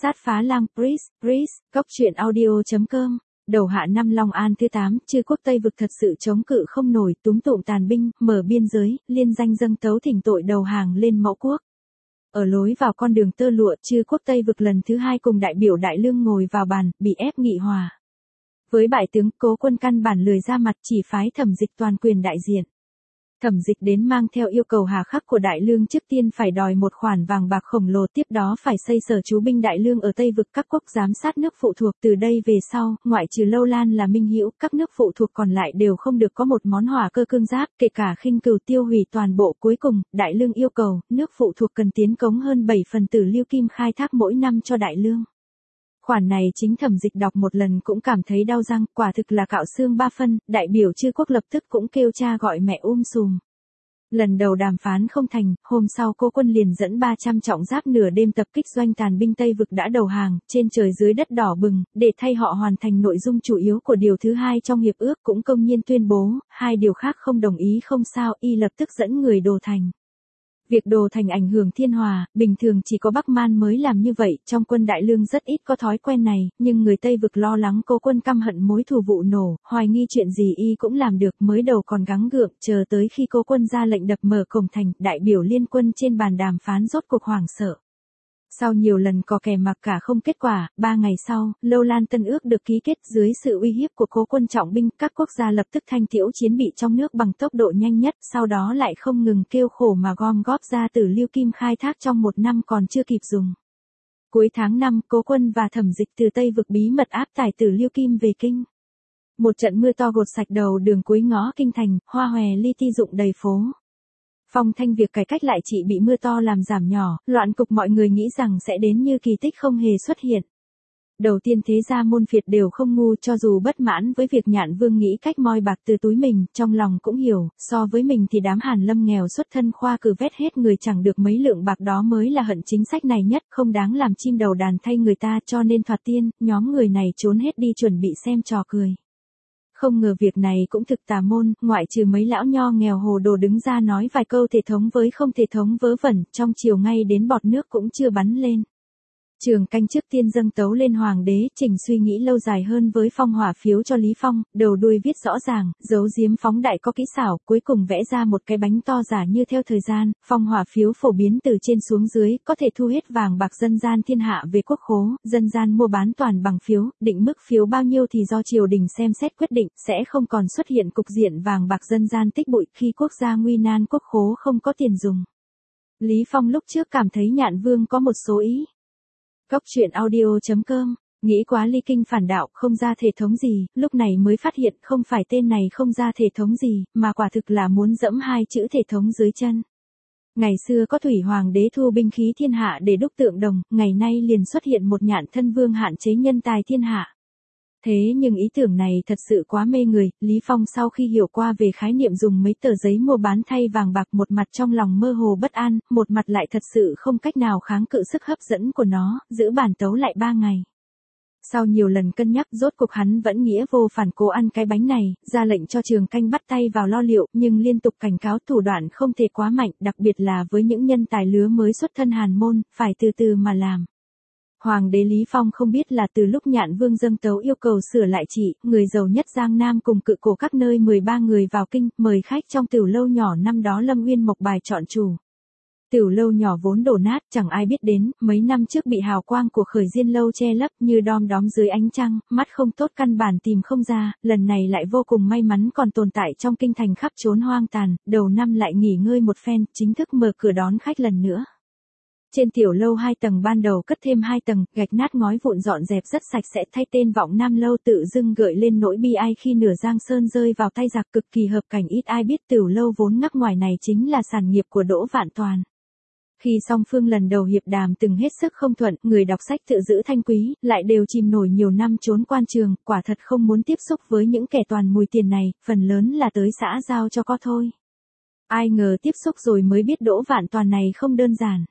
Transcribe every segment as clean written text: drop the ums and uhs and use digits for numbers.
Sát phá lang Breeze, Cốc truyện audio.com. Đầu hạ năm Long An thứ 8, chư quốc Tây vực thật sự chống cự không nổi, túm tụm tàn binh, mở biên giới, liên danh dâng tấu thỉnh tội đầu hàng lên mẫu quốc. Ở lối vào con đường tơ lụa, chư quốc Tây vực lần thứ 2 cùng đại biểu Đại Lương ngồi vào bàn, bị ép nghị hòa. Với bại tướng, Cố Quân căn bản lười ra mặt, chỉ phái Thẩm Dịch toàn quyền đại diện. Thẩm Dịch đến mang theo yêu cầu hà khắc của Đại Lương, trước tiên phải đòi một khoản vàng bạc khổng lồ, tiếp đó phải xây sở trú binh Đại Lương ở Tây vực các quốc giám sát nước phụ thuộc. Từ đây về sau, ngoại trừ Lâu Lan là minh hữu, các nước phụ thuộc còn lại đều không được có một món hỏa cơ cương giáp, kể cả khinh cừu, tiêu hủy toàn bộ. Cuối cùng, Đại Lương yêu cầu, nước phụ thuộc cần tiến cống hơn 7 phần tử lưu kim khai thác mỗi năm cho Đại Lương. Khoản này chính Thẩm Dịch đọc một lần cũng cảm thấy đau răng, quả thực là cạo xương ba phân. Đại biểu chư quốc lập tức cũng kêu cha gọi mẹ sùm. Lần đầu đàm phán không thành, hôm sau Cố Quân liền dẫn 300 trọng giáp nửa đêm tập kích doanh tàn binh Tây vực đã đầu hàng, trên trời dưới đất đỏ bừng, để thay họ hoàn thành nội dung chủ yếu của điều thứ 2 trong hiệp ước, cũng công nhiên tuyên bố, 2 điều khác không đồng ý không sao, y lập tức dẫn người đồ thành. Việc đồ thành ảnh hưởng thiên hòa, bình thường chỉ có Bắc Man mới làm như vậy, trong quân Đại Lương rất ít có thói quen này, nhưng người Tây vực lo lắng Cố Quân căm hận mối thù vụ nổ, hoài nghi chuyện gì y cũng làm được, mới đầu còn gắng gượng, chờ tới khi Cố Quân ra lệnh đập mở cổng thành, đại biểu liên quân trên bàn đàm phán rốt cuộc hoảng sợ. Sau nhiều lần có kè mặc cả không kết quả, 3 ngày sau, Lâu Lan Tân ước được ký kết. Dưới sự uy hiếp của Cố Quân trọng binh, các quốc gia lập tức thanh tiễu chiến bị trong nước bằng tốc độ nhanh nhất, sau đó lại không ngừng kêu khổ mà gom góp ra tử lưu kim khai thác trong 1 năm còn chưa kịp dùng. Cuối tháng 5, Cố Quân và Thẩm Dịch từ Tây vực bí mật áp tải tử lưu kim về kinh. Một trận mưa to gột sạch đầu đường cuối ngõ kinh thành, hoa hòe li ti rụng đầy phố. Phong thanh việc cải cách lại chỉ bị mưa to làm giảm nhỏ, loạn cục mọi người nghĩ rằng sẽ đến như kỳ tích không hề xuất hiện. Đầu tiên thế gia môn phiệt đều không ngu, cho dù bất mãn với việc Nhạn Vương nghĩ cách moi bạc từ túi mình, trong lòng cũng hiểu, so với mình thì đám Hàn Lâm nghèo xuất thân khoa cử vét hết người chẳng được mấy lượng bạc đó mới là hận chính sách này nhất, không đáng làm chim đầu đàn thay người ta, cho nên thoạt tiên, nhóm người này trốn hết đi chuẩn bị xem trò cười. Không ngờ việc này cũng thực tà môn, ngoại trừ mấy lão nho nghèo hồ đồ đứng ra nói vài câu thể thống với không thể thống vớ vẩn, trong chiều ngay đến bọt nước cũng chưa bắn lên. Trường Canh trước tiên dâng tấu lên hoàng đế, Trình suy nghĩ lâu dài hơn với phong hỏa phiếu cho Lý Phong, đầu đuôi viết rõ ràng, giấu giếm phóng đại có kỹ xảo, cuối cùng vẽ ra một cái bánh to giả như theo thời gian, phong hỏa phiếu phổ biến từ trên xuống dưới, có thể thu hết vàng bạc dân gian thiên hạ về quốc khố, dân gian mua bán toàn bằng phiếu, định mức phiếu bao nhiêu thì do triều đình xem xét quyết định, sẽ không còn xuất hiện cục diện vàng bạc dân gian tích bụi khi quốc gia nguy nan quốc khố không có tiền dùng. Lý Phong lúc trước cảm thấy Nhạn Vương có một số ý. Cốc truyện audio.com, nghĩ quá ly kinh phản đạo, không ra thể thống gì, lúc này mới phát hiện không phải tên này không ra thể thống gì, mà quả thực là muốn dẫm 2 chữ thể thống dưới chân. Ngày xưa có Thủy Hoàng đế thu binh khí thiên hạ để đúc tượng đồng, ngày nay liền xuất hiện một Nhạn thân vương hạn chế nhân tài thiên hạ. Thế nhưng ý tưởng này thật sự quá mê người, Lý Phong sau khi hiểu qua về khái niệm dùng mấy tờ giấy mua bán thay vàng bạc, một mặt trong lòng mơ hồ bất an, một mặt lại thật sự không cách nào kháng cự sức hấp dẫn của nó, giữ bản tấu lại 3 ngày. Sau nhiều lần cân nhắc, rốt cuộc hắn vẫn nghĩa vô phản cố ăn cái bánh này, ra lệnh cho Trường Canh bắt tay vào lo liệu, nhưng liên tục cảnh cáo thủ đoạn không thể quá mạnh, đặc biệt là với những nhân tài lứa mới xuất thân hàn môn, phải từ từ mà làm. Hoàng đế Lý Phong không biết là từ lúc Nhạn Vương dâng tấu yêu cầu sửa lại chỉ, người giàu nhất Giang Nam cùng cự cổ các nơi 13 người vào kinh, mời khách trong tiểu lâu nhỏ năm đó Lâm Uyên Mộc bài chọn chủ. Tiểu lâu nhỏ vốn đổ nát, chẳng ai biết đến, mấy năm trước bị hào quang của Khởi Diên lâu che lấp như đom đóm dưới ánh trăng, mắt không tốt căn bản tìm không ra, lần này lại vô cùng may mắn còn tồn tại trong kinh thành khắp trốn hoang tàn, đầu năm lại nghỉ ngơi một phen, chính thức mở cửa đón khách lần nữa. Trên tiểu lâu 2 tầng ban đầu cất thêm 2 tầng, gạch nát ngói vụn dọn dẹp rất sạch sẽ, thay tên Vọng Nam lâu tự dưng gợi lên nỗi bi ai khi nửa Giang Sơn rơi vào tay giặc, cực kỳ hợp cảnh. Ít ai biết tiểu lâu vốn ngắc ngoài này chính là sản nghiệp của Đỗ Vạn Toàn. Khi song phương lần đầu hiệp đàm từng hết sức không thuận, người đọc sách tự giữ thanh quý, lại đều chìm nổi nhiều năm trốn quan trường, quả thật không muốn tiếp xúc với những kẻ toàn mùi tiền này, phần lớn là tới xã giao cho có thôi. Ai ngờ tiếp xúc rồi mới biết Đỗ Vạn Toàn này không đơn giản.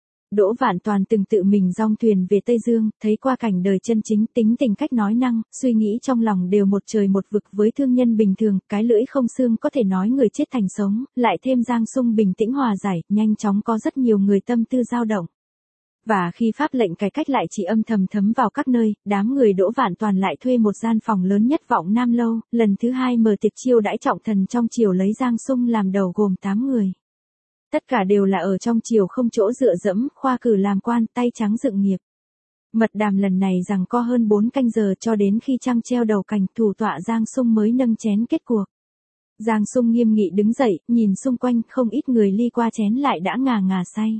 Đỗ Vạn Toàn từng tự mình dong thuyền về Tây Dương, thấy qua cảnh đời chân chính, tính tình cách nói năng, suy nghĩ trong lòng đều một trời một vực với thương nhân bình thường, cái lưỡi không xương có thể nói người chết thành sống, lại thêm Giang Sung bình tĩnh hòa giải, nhanh chóng có rất nhiều người tâm tư dao động. Và khi pháp lệnh cải cách lại chỉ âm thầm thấm vào các nơi, đám người Đỗ Vạn Toàn lại thuê một gian phòng lớn nhất Vọng Nam Lâu, lần thứ 2 mở tiệc chiêu đãi trọng thần trong triều lấy Giang Sung làm đầu gồm 8 người. Tất cả đều là ở trong triều không chỗ dựa dẫm, khoa cử làm quan, tay trắng dựng nghiệp. Mật đàm lần này giằng co hơn 4 canh giờ cho đến khi trăng treo đầu cành, thủ tọa Giang Sung mới nâng chén kết cuộc. Giang Sung nghiêm nghị đứng dậy, nhìn xung quanh, không ít người ly qua chén lại đã ngà ngà say.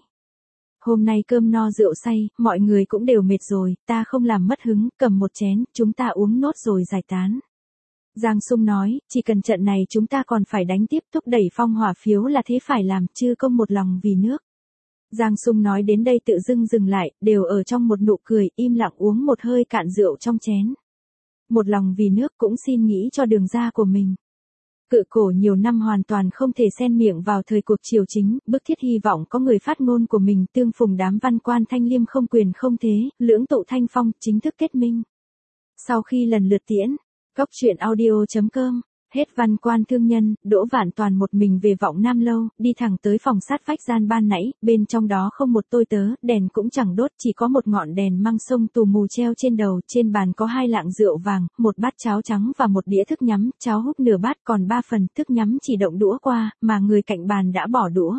Hôm nay cơm no rượu say, mọi người cũng đều mệt rồi, ta không làm mất hứng, cầm một chén, chúng ta uống nốt rồi giải tán. Giang Sung nói, chỉ cần trận này chúng ta còn phải đánh tiếp, thúc đẩy phong hỏa phiếu là thế phải làm, chứ không một lòng vì nước. Giang Sung nói đến đây tự dưng dừng lại, đều ở trong một nụ cười, im lặng uống một hơi cạn rượu trong chén. Một lòng vì nước cũng xin nghĩ cho đường ra của mình. Cự cổ nhiều năm hoàn toàn không thể xen miệng vào thời cuộc triều chính, bức thiết hy vọng có người phát ngôn của mình tương phùng đám văn quan thanh liêm không quyền không thế, lưỡng tụ thanh phong, chính thức kết minh. Sau khi lần lượt tiễn, goctruyện.audio.com, hết văn quan thương nhân, Đỗ Vạn Toàn một mình về Vọng Nam Lâu, đi thẳng tới phòng sát vách gian ban nãy, bên trong đó không một tôi tớ, đèn cũng chẳng đốt, chỉ có một ngọn đèn măng sông tù mù treo trên đầu, trên bàn có 2 lạng rượu vàng, một bát cháo trắng và một đĩa thức nhắm, cháo húp nửa bát còn 3 phần, thức nhắm chỉ động đũa qua, mà người cạnh bàn đã bỏ đũa.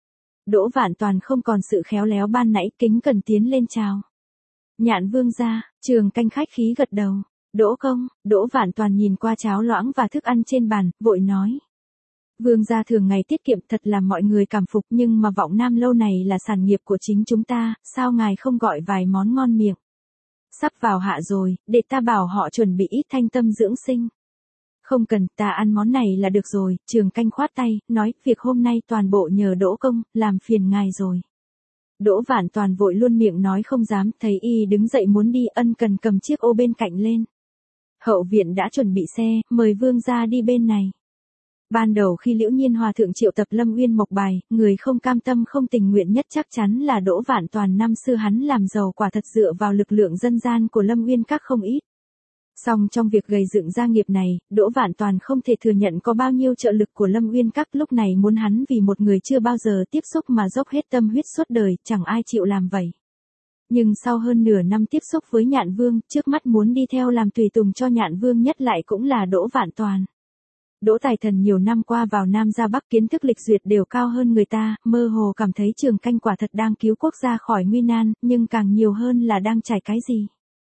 Đỗ Vạn Toàn không còn sự khéo léo ban nãy, kính cẩn tiến lên chào. Nhạn vương gia, Trường Canh khách khí gật đầu. Đỗ công, Đỗ Vạn Toàn nhìn qua cháo loãng và thức ăn trên bàn, vội nói. Vương gia thường ngày tiết kiệm thật làm mọi người cảm phục, nhưng mà Vọng Nam Lâu này là sản nghiệp của chính chúng ta, sao ngài không gọi vài món ngon miệng? Sắp vào hạ rồi, để ta bảo họ chuẩn bị ít thanh tâm dưỡng sinh. Không cần, ta ăn món này là được rồi, Trường Canh khoát tay, nói, việc hôm nay toàn bộ nhờ Đỗ công, làm phiền ngài rồi. Đỗ Vạn Toàn vội luôn miệng nói không dám, thấy y đứng dậy muốn đi, ân cần cầm chiếc ô bên cạnh lên. Hậu viện đã chuẩn bị xe, mời vương gia đi bên này. Ban đầu khi Liễu Nhiên Hòa thượng triệu tập Lâm Uyên mộc bài, người không cam tâm không tình nguyện nhất chắc chắn là Đỗ Vạn Toàn. Năm xưa hắn làm giàu quả thật dựa vào lực lượng dân gian của Lâm Uyên các không ít. Song trong việc gây dựng gia nghiệp này, Đỗ Vạn Toàn không thể thừa nhận có bao nhiêu trợ lực của Lâm Uyên các, lúc này muốn hắn vì một người chưa bao giờ tiếp xúc mà dốc hết tâm huyết suốt đời, chẳng ai chịu làm vậy. Nhưng sau hơn nửa năm tiếp xúc với Nhạn Vương, trước mắt muốn đi theo làm tùy tùng cho Nhạn Vương nhất lại cũng là Đỗ Vạn Toàn. Đỗ Tài Thần nhiều năm qua vào Nam ra Bắc, kiến thức lịch duyệt đều cao hơn người ta, mơ hồ cảm thấy Trường Canh quả thật đang cứu quốc gia khỏi nguy nan, nhưng càng nhiều hơn là đang trải cái gì.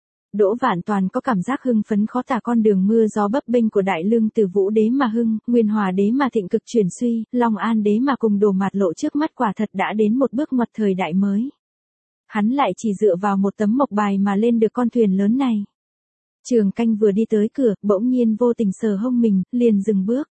Đỗ Vạn Toàn có cảm giác hưng phấn khó tả, con đường mưa gió bấp bênh của Đại Lương từ Vũ Đế mà hưng, Nguyên Hòa Đế mà thịnh cực chuyển suy, Long An Đế mà cùng đổ mạt lộ trước mắt, quả thật đã đến một bước ngoặt thời đại mới. Hắn lại chỉ dựa vào một tấm mộc bài mà lên được con thuyền lớn này. Trường Canh vừa đi tới cửa, bỗng nhiên vô tình sờ hông mình, liền dừng bước.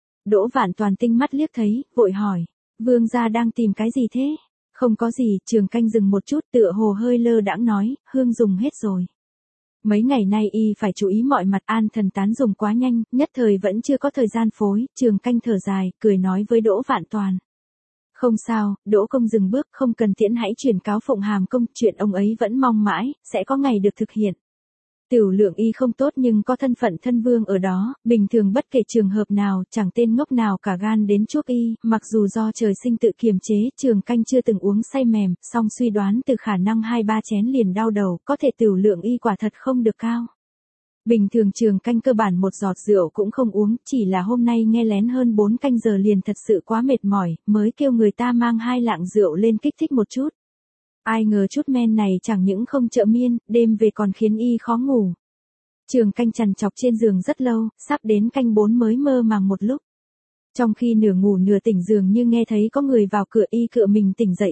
Đỗ Vạn Toàn tinh mắt liếc thấy, vội hỏi, vương gia đang tìm cái gì thế? Không có gì, Trường Canh dừng một chút, tựa hồ hơi lơ đãng nói, hương dùng hết rồi. Mấy ngày nay y phải chú ý mọi mặt, an thần tán dùng quá nhanh, nhất thời vẫn chưa có thời gian phối. Trường Canh thở dài, cười nói với Đỗ Vạn Toàn. Không sao, Đỗ công dừng bước, không cần tiễn, hãy chuyển cáo Phụng Hàm công, chuyện ông ấy vẫn mong mãi, sẽ có ngày được thực hiện. Tiểu lượng y không tốt nhưng có thân phận thân vương ở đó, bình thường bất kể trường hợp nào, chẳng tên ngốc nào cả gan đến chuốc y, mặc dù do trời sinh tự kiềm chế, Trường Canh chưa từng uống say mềm, song suy đoán từ khả năng 2-3 chén liền đau đầu, có thể tiểu lượng y quả thật không được cao. Bình thường Trường Canh cơ bản một giọt rượu cũng không uống, chỉ là hôm nay nghe lén hơn 4 canh giờ liền thật sự quá mệt mỏi, mới kêu người ta mang 2 lạng rượu lên kích thích một chút. Ai ngờ chút men này chẳng những không trợ miên, đêm về còn khiến y khó ngủ. Trường Canh trằn trọc trên giường rất lâu, sắp đến canh 4 mới mơ màng một lúc. Trong khi nửa ngủ nửa tỉnh dường như nghe thấy có người vào cửa, y cựa mình tỉnh dậy,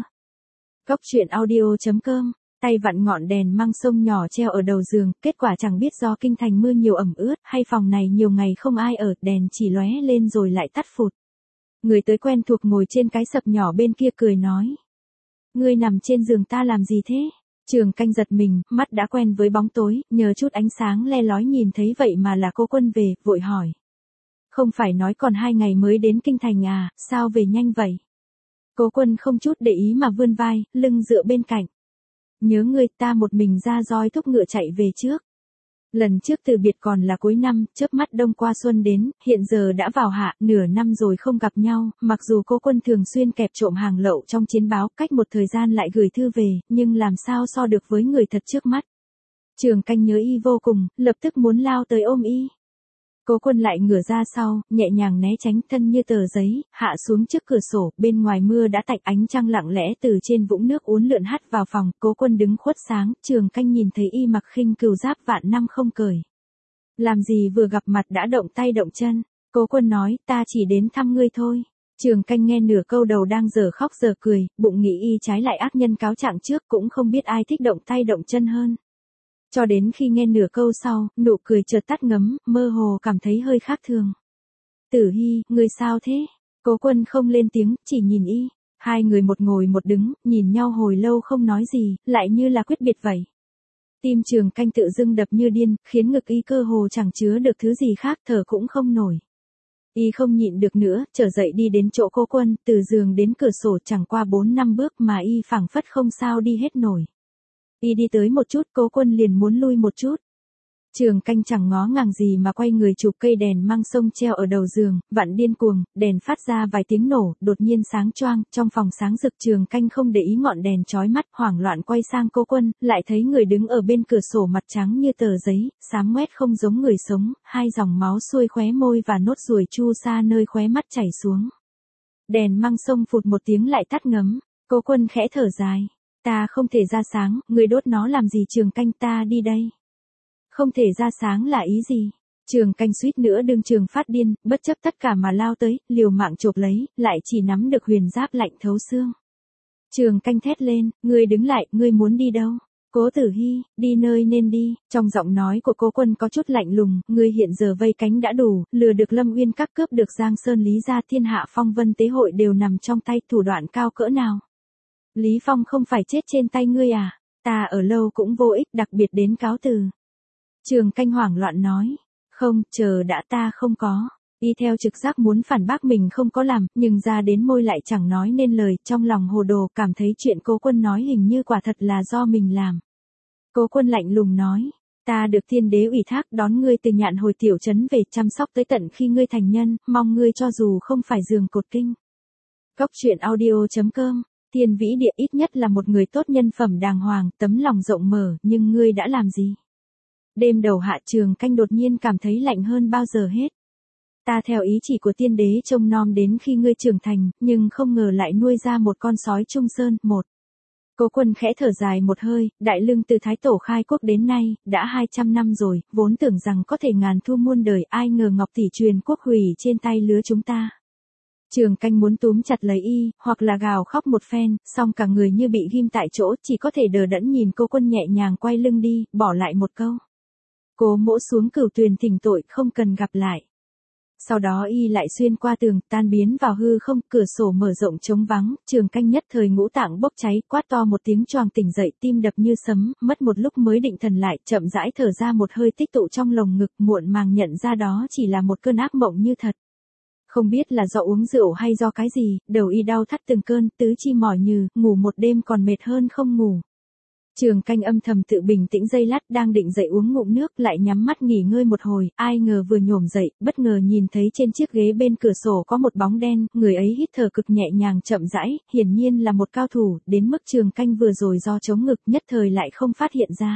goctruyện.audio.com, tay vặn ngọn đèn măng sông nhỏ treo ở đầu giường, kết quả chẳng biết do kinh thành mưa nhiều ẩm ướt, hay phòng này nhiều ngày không ai ở, đèn chỉ lóe lên rồi lại tắt phụt. Người tới quen thuộc ngồi trên cái sập nhỏ bên kia cười nói. Ngươi nằm trên giường ta làm gì thế? Trường Canh giật mình, mắt đã quen với bóng tối, nhờ chút ánh sáng le lói nhìn thấy vậy mà là Cố Quân về, vội hỏi. Không phải nói còn 2 ngày mới đến kinh thành à, sao về nhanh vậy? Cố Quân không chút để ý mà vươn vai, lưng dựa bên cạnh. Nhớ ngươi, ta một mình ra roi thúc ngựa chạy về trước. Lần trước từ biệt còn là cuối năm, chớp mắt đông qua xuân đến, hiện giờ đã vào hạ, nửa năm rồi không gặp nhau, mặc dù Cố Quân thường xuyên kẹp trộm hàng lậu trong chiến báo, cách một thời gian lại gửi thư về, nhưng làm sao so được với người thật trước mắt. Trường Canh nhớ y vô cùng, lập tức muốn lao tới ôm y. Cố Quân lại ngửa ra sau, nhẹ nhàng né tránh, thân như tờ giấy, hạ xuống trước cửa sổ, bên ngoài mưa đã tạnh, ánh trăng lặng lẽ từ trên vũng nước uốn lượn hắt vào phòng, Cố Quân đứng khuất sáng, Trường Canh nhìn thấy y mặc khinh cừu giáp vạn năm không cởi. Làm gì vừa gặp mặt đã động tay động chân, Cố Quân nói, ta chỉ đến thăm ngươi thôi. Trường Canh nghe nửa câu đầu đang giờ khóc giờ cười, bụng nghĩ y trái lại ác nhân cáo trạng trước, cũng không biết ai thích động tay động chân hơn. Cho đến khi nghe nửa câu sau, nụ cười chợt tắt ngấm, mơ hồ cảm thấy hơi khác thường. Tử Hy, ngươi sao thế? Cố Quân không lên tiếng, chỉ nhìn y. Hai người một ngồi một đứng, nhìn nhau hồi lâu không nói gì, lại như là quyết biệt vậy. Tim Trường Canh tự dưng đập như điên, khiến ngực y cơ hồ chẳng chứa được thứ gì khác, thở cũng không nổi. Y không nhịn được nữa, trở dậy đi đến chỗ Cố Quân, từ giường đến cửa sổ chẳng qua 4-5 bước mà y phảng phất không sao đi hết nổi. Y đi tới một chút, Cố Quân liền muốn lui một chút. Trường Canh chẳng ngó ngàng gì mà quay người chụp cây đèn măng sông treo ở đầu giường, vặn điên cuồng, đèn phát ra vài tiếng nổ, đột nhiên sáng choang, trong phòng sáng rực. Trường Canh không để ý ngọn đèn chói mắt, hoảng loạn quay sang Cố Quân, lại thấy người đứng ở bên cửa sổ mặt trắng như tờ giấy, xám ngoét không giống người sống, hai dòng máu xuôi khóe môi và nốt ruồi chu sa nơi khóe mắt chảy xuống. Đèn măng sông phụt một tiếng lại tắt ngấm, Cố Quân khẽ thở dài. Ta không thể ra sáng, người đốt nó làm gì? Trường Canh, ta đi đây. Không thể ra sáng là ý gì? Trường Canh suýt nữa đương trường phát điên, bất chấp tất cả mà lao tới, liều mạng chộp lấy, lại chỉ nắm được huyền giáp lạnh thấu xương. Trường Canh thét lên, ngươi đứng lại, ngươi muốn đi đâu? Cố Tử Hy, đi nơi nên đi. Trong giọng nói của Cố Quân có chút lạnh lùng, ngươi hiện giờ vây cánh đã đủ, lừa được Lâm Uyên Các, cướp được Giang Sơn Lý gia, thiên hạ phong vân tế hội đều nằm trong tay, thủ đoạn cao cỡ nào? Lý Phong không phải chết trên tay ngươi à? Ta ở lâu cũng vô ích, đặc biệt đến cáo từ. Trường Canh hoảng loạn nói. Không, chờ đã, ta không có. Y theo trực giác muốn phản bác mình không có làm, nhưng ra đến môi lại chẳng nói nên lời, trong lòng hồ đồ, cảm thấy chuyện Cố Quân nói hình như quả thật là do mình làm. Cố Quân lạnh lùng nói. Ta được thiên đế ủy thác đón ngươi từ Nhạn Hồi tiểu trấn về, chăm sóc tới tận khi ngươi thành nhân, mong ngươi cho dù không phải giường cột kinh. Cốc truyện audio.com. Thiên vĩ địa ít nhất là một người tốt, nhân phẩm đàng hoàng, tấm lòng rộng mở, nhưng ngươi đã làm gì? Đêm đầu hạ, Trường Canh đột nhiên cảm thấy lạnh hơn bao giờ hết. Ta theo ý chỉ của tiên đế trông nom đến khi ngươi trưởng thành, nhưng không ngờ lại nuôi ra một con sói Trung Sơn. Cố Quân khẽ thở dài một hơi, Đại Lương từ Thái Tổ khai quốc đến nay, đã 200 năm rồi, vốn tưởng rằng có thể ngàn thu muôn đời, ai ngờ Ngọc tỷ truyền quốc hủy trên tay lứa chúng ta. Trường Canh muốn túm chặt lấy y, hoặc là gào khóc một phen, song cả người như bị ghim tại chỗ, chỉ có thể đờ đẫn nhìn Cố Quân nhẹ nhàng quay lưng đi, bỏ lại một câu. Cố mỗ xuống Cửu Tuyền thỉnh tội, không cần gặp lại. Sau đó y lại xuyên qua tường, tan biến vào hư không, cửa sổ mở rộng trống vắng, Trường Canh nhất thời ngũ tạng bốc cháy, quát to một tiếng choàng tỉnh dậy, tim đập như sấm, mất một lúc mới định thần lại, chậm rãi thở ra một hơi tích tụ trong lồng ngực, muộn màng nhận ra đó chỉ là một cơn ác mộng như thật. Không biết là do uống rượu hay do cái gì, đầu y đau thắt từng cơn, tứ chi mỏi nhừ, ngủ một đêm còn mệt hơn không ngủ. Trường Canh âm thầm tự bình tĩnh giây lát, đang định dậy uống ngụm nước, lại nhắm mắt nghỉ ngơi một hồi, ai ngờ vừa nhổm dậy, bất ngờ nhìn thấy trên chiếc ghế bên cửa sổ có một bóng đen, người ấy hít thở cực nhẹ nhàng chậm rãi, hiển nhiên là một cao thủ, đến mức Trường Canh vừa rồi do chống ngực nhất thời lại không phát hiện ra.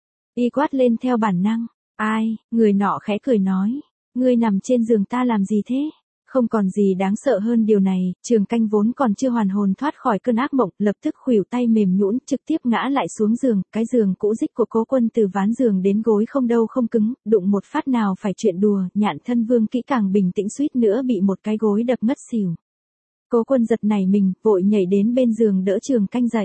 Y quát lên theo bản năng, ai? Người nọ khẽ cười nói, ngươi nằm trên giường ta làm gì thế? Không còn gì đáng sợ hơn điều này, Trường Canh vốn còn chưa hoàn hồn thoát khỏi cơn ác mộng, lập tức khuỷu tay mềm nhũn, trực tiếp ngã lại xuống giường, cái giường cũ rích của Cố Quân từ ván giường đến gối không đâu không cứng, đụng một phát nào phải chuyện đùa, Nhạn Thân Vương kỹ càng bình tĩnh suýt nữa bị một cái gối đập ngất xỉu. Cố Quân giật nảy mình, vội nhảy đến bên giường đỡ Trường Canh dậy.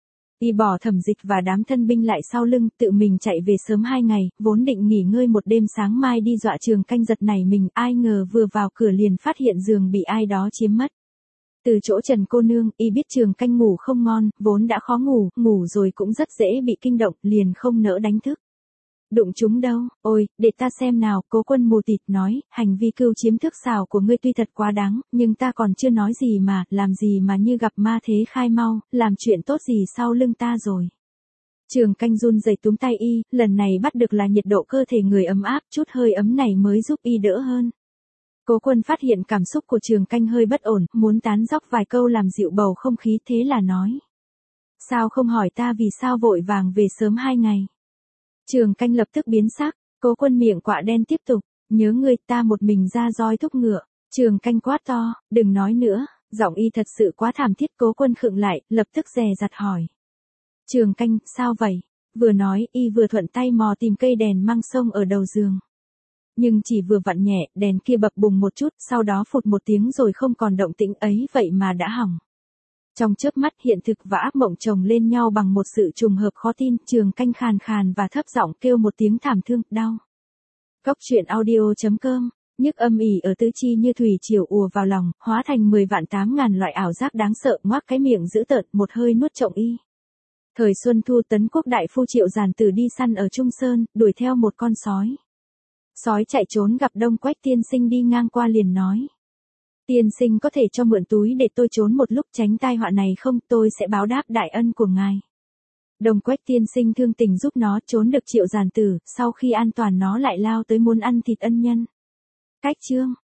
Y bỏ Thẩm Dịch và đám thân binh lại sau lưng, tự mình chạy về sớm 2 ngày, vốn định nghỉ ngơi một đêm sáng mai đi dọa Trường Canh giật nảy mình, ai ngờ vừa vào cửa liền phát hiện giường bị ai đó chiếm mất. Từ chỗ Trần cô nương, y biết Trường Canh ngủ không ngon, vốn đã khó ngủ, ngủ rồi cũng rất dễ bị kinh động, liền không nỡ đánh thức. Đụng chúng đâu? Ôi, để ta xem nào. Cố Quân mù tịt nói, hành vi cưu chiếm thức xảo của ngươi tuy thật quá đáng, nhưng ta còn chưa nói gì mà, làm gì mà như gặp ma thế, khai mau, làm chuyện tốt gì sau lưng ta rồi. Trường Canh run rẩy túm tay y, lần này bắt được là nhiệt độ cơ thể người ấm áp, chút hơi ấm này mới giúp y đỡ hơn. Cố Quân phát hiện cảm xúc của Trường Canh hơi bất ổn, muốn tán dóc vài câu làm dịu bầu không khí, thế là nói. Sao không hỏi ta vì sao vội vàng về sớm 2 ngày? Trường Canh lập tức biến sắc, Cố Quân miệng quạ đen tiếp tục, nhớ người ta một mình ra roi thúc ngựa. Trường Canh quát to, đừng nói nữa, giọng y thật sự quá thảm thiết. Cố Quân khựng lại, lập tức dè dặt hỏi. Trường Canh, sao vậy? Vừa nói, y vừa thuận tay mò tìm cây đèn măng sông ở đầu giường. Nhưng chỉ vừa vặn nhẹ, đèn kia bập bùng một chút, sau đó phụt một tiếng rồi không còn động tĩnh ấy, vậy mà đã hỏng. Trong chớp mắt hiện thực và ác mộng chồng lên nhau bằng một sự trùng hợp khó tin, Trường Canh khàn khàn và thấp giọng kêu một tiếng thảm thương, đau. Cốc truyện audio.com, nhức âm ỉ ở tứ chi như thủy triều ùa vào lòng, hóa thành 10 vạn 8 ngàn loại ảo giác đáng sợ, ngoác cái miệng dữ tợn, một hơi nuốt trọn y. Thời Xuân Thu, Tấn Quốc đại phu Triệu Giản Tử đi săn ở Trung Sơn, đuổi theo một con sói. Sói chạy trốn gặp Đông Quách tiên sinh đi ngang qua liền nói. Tiên sinh có thể cho mượn túi để tôi trốn một lúc tránh tai họa này không, tôi sẽ báo đáp đại ân của ngài. Đông Quách tiên sinh thương tình giúp nó trốn được Triệu Giản Tử, sau khi an toàn nó lại lao tới muốn ăn thịt ân nhân. Cách chương